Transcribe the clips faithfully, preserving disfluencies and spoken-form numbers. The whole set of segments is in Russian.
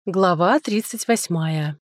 Глава тридцать восьмая.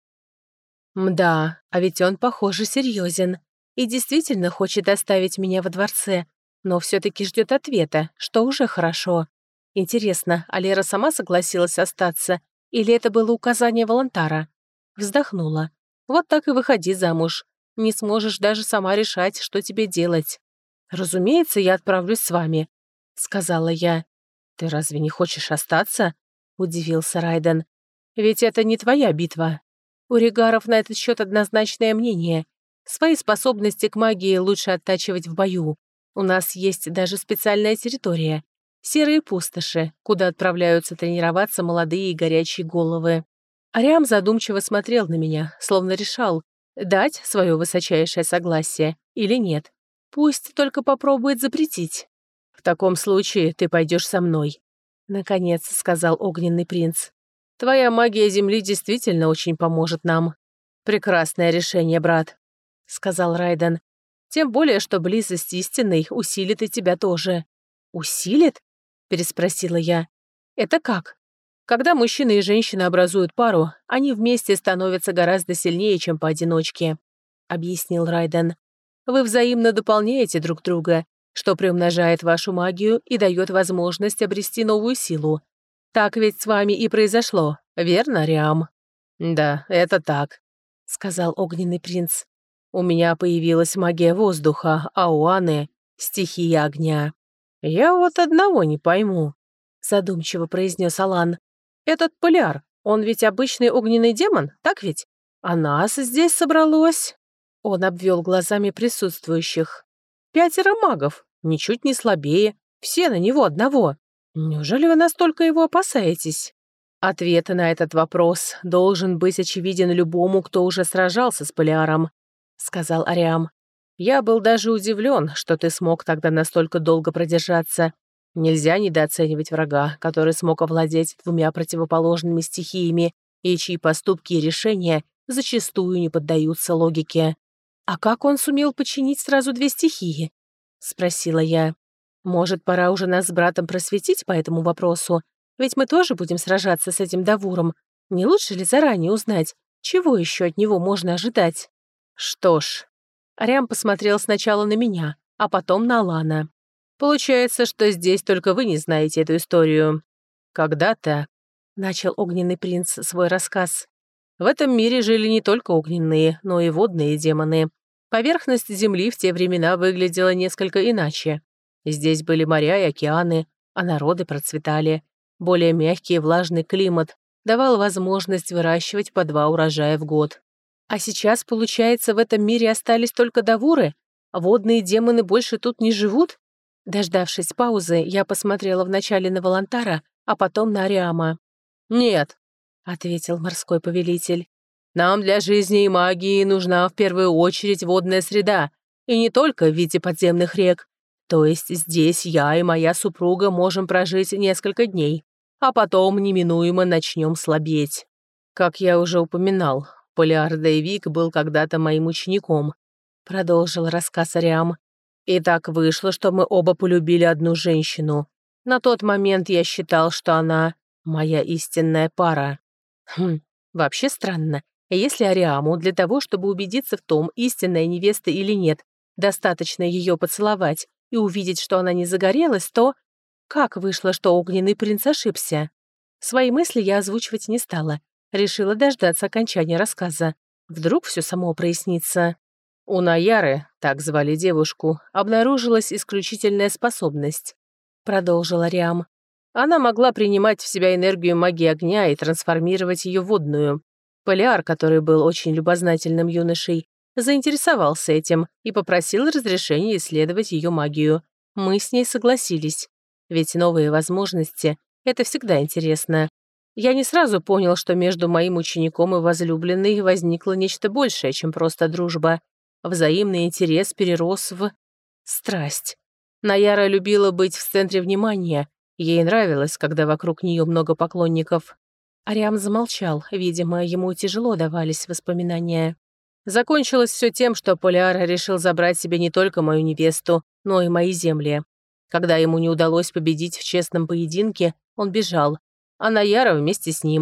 Мда, а ведь он, похоже, серьезен и действительно хочет оставить меня во дворце, но все-таки ждет ответа, что уже хорошо. Интересно, а Лера сама согласилась остаться, или это было указание Волонтара? Вздохнула. Вот так и выходи замуж. Не сможешь даже сама решать, что тебе делать. «Разумеется, я отправлюсь с вами», — сказала я. «Ты разве не хочешь остаться?» — удивился Райден. «Ведь это не твоя битва. У Ригаров на этот счет однозначное мнение. Свои способности к магии лучше оттачивать в бою. У нас есть даже специальная территория. Серые пустоши, куда отправляются тренироваться молодые и горячие головы». Ариам задумчиво смотрел на меня, словно решал, дать свое высочайшее согласие или нет. Пусть только попробует запретить. «В таком случае ты пойдешь со мной», — наконец сказал огненный принц. «Твоя магия Земли действительно очень поможет нам». «Прекрасное решение, брат», — сказал Райден. «Тем более, что близость истинной усилит и тебя тоже». «Усилит?» — переспросила я. «Это как?» «Когда мужчина и женщина образуют пару, они вместе становятся гораздо сильнее, чем поодиночке», — объяснил Райден. «Вы взаимно дополняете друг друга, что приумножает вашу магию и дает возможность обрести новую силу. Так ведь с вами и произошло, верно, Риам?» «Да, это так», — сказал огненный принц. «У меня появилась магия воздуха, а у Анны — стихия огня». «Я вот одного не пойму», — задумчиво произнес Алан. «Этот Поляр, он ведь обычный огненный демон, так ведь? А нас здесь собралось...» Он обвел глазами присутствующих. «Пятеро магов, ничуть не слабее, все на него одного. Неужели вы настолько его опасаетесь?» «Ответ на этот вопрос должен быть очевиден любому, кто уже сражался с Полиаром», — сказал Ариам. «Я был даже удивлен, что ты смог тогда настолько долго продержаться. Нельзя недооценивать врага, который смог овладеть двумя противоположными стихиями и чьи поступки и решения зачастую не поддаются логике». «А как он сумел починить сразу две стихии?» — спросила я. «Может, пора уже нас с братом просветить по этому вопросу? Ведь мы тоже будем сражаться с этим Давуром. Не лучше ли заранее узнать, чего еще от него можно ожидать?» «Что ж...» Ариам посмотрел сначала на меня, а потом на Алана. «Получается, что здесь только вы не знаете эту историю. Когда-то...» — начал огненный принц свой рассказ. «В этом мире жили не только огненные, но и водные демоны. Поверхность Земли в те времена выглядела несколько иначе. Здесь были моря и океаны, а народы процветали. Более мягкий и влажный климат давал возможность выращивать по два урожая в год. А сейчас, получается, в этом мире остались только давуры, а водные демоны больше тут не живут?» Дождавшись паузы, я посмотрела вначале на Волонтара, а потом на Ариама. «Нет», — ответил морской повелитель. «Нам для жизни и магии нужна в первую очередь водная среда, и не только в виде подземных рек. То есть здесь я и моя супруга можем прожить несколько дней, а потом неминуемо начнем слабеть. Как я уже упоминал, Полиар Дейвик был когда-то моим учеником», — продолжил рассказ Ариам. «И так вышло, что мы оба полюбили одну женщину. На тот момент я считал, что она моя истинная пара». Хм, вообще странно. Если Ариаму для того, чтобы убедиться в том, истинная невеста или нет, достаточно ее поцеловать и увидеть, что она не загорелась, то как вышло, что огненный принц ошибся? Свои мысли я озвучивать не стала. Решила дождаться окончания рассказа. Вдруг все само прояснится. У Наяры, так звали девушку, обнаружилась исключительная способность, продолжил Ариам. Она могла принимать в себя энергию магии огня и трансформировать ее в водную. Полиар, который был очень любознательным юношей, заинтересовался этим и попросил разрешения исследовать ее магию. Мы с ней согласились. Ведь новые возможности — это всегда интересно. Я не сразу понял, что между моим учеником и возлюбленной возникло нечто большее, чем просто дружба. Взаимный интерес перерос в страсть. Наяра любила быть в центре внимания. Ей нравилось, когда вокруг нее много поклонников. Ариам замолчал, видимо, ему тяжело давались воспоминания. Закончилось все тем, что Полиар решил забрать себе не только мою невесту, но и мои земли. Когда ему не удалось победить в честном поединке, он бежал, а Наяра вместе с ним.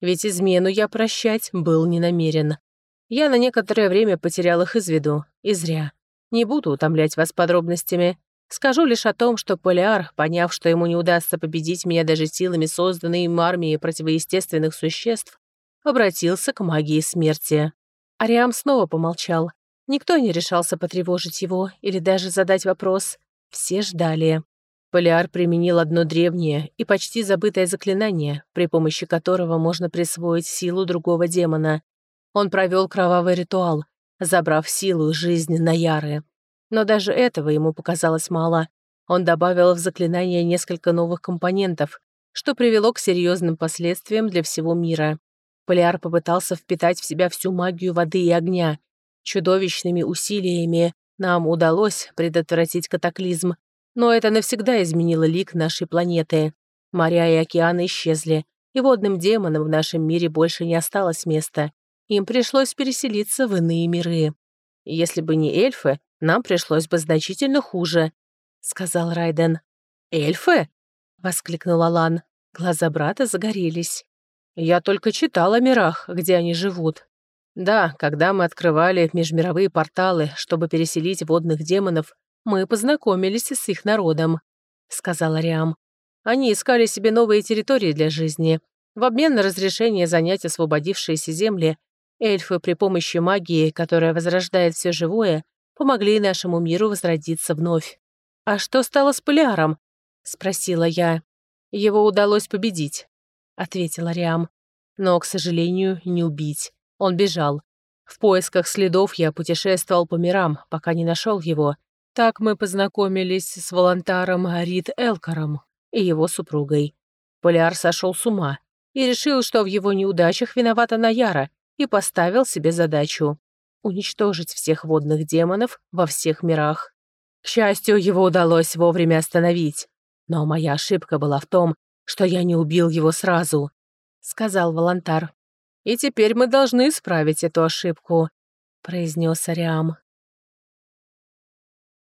Ведь измену я прощать был не намерен. Я на некоторое время потерял их из виду, и зря. Не буду утомлять вас подробностями. Скажу лишь о том, что Полиар, поняв, что ему не удастся победить меня даже силами созданной им армии противоестественных существ, обратился к магии смерти. Ариам снова помолчал. Никто не решался потревожить его или даже задать вопрос. Все ждали. Полиар применил одно древнее и почти забытое заклинание, при помощи которого можно присвоить силу другого демона. Он провел кровавый ритуал, забрав силу и жизнь Наяры. Но даже этого ему показалось мало. Он добавил в заклинание несколько новых компонентов, что привело к серьезным последствиям для всего мира. Полиар попытался впитать в себя всю магию воды и огня. Чудовищными усилиями нам удалось предотвратить катаклизм, но это навсегда изменило лик нашей планеты. Моря и океаны исчезли, и водным демонам в нашем мире больше не осталось места. Им пришлось переселиться в иные миры. Если бы не эльфы, нам пришлось бы значительно хуже», — сказал Райден. «Эльфы?» — воскликнул Алан. Глаза брата загорелись. «Я только читал о мирах, где они живут. Да, когда мы открывали межмировые порталы, чтобы переселить водных демонов, мы познакомились с их народом», — сказал Ариам. «Они искали себе новые территории для жизни. В обмен на разрешение занять освободившиеся земли, эльфы при помощи магии, которая возрождает все живое, помогли нашему миру возродиться вновь». «А что стало с Полиаром?» — спросила я. «Его удалось победить», — ответил Ариам. «Но, к сожалению, не убить. Он бежал. В поисках следов я путешествовал по мирам, пока не нашел его. Так мы познакомились с волонтаром Рид Элкором и его супругой. Полиар сошел с ума и решил, что в его неудачах виновата Наяра, и поставил себе задачу — уничтожить всех водных демонов во всех мирах. К счастью, его удалось вовремя остановить. Но моя ошибка была в том, что я не убил его сразу», — сказал волонтар. «И теперь мы должны исправить эту ошибку», — произнес Ариам.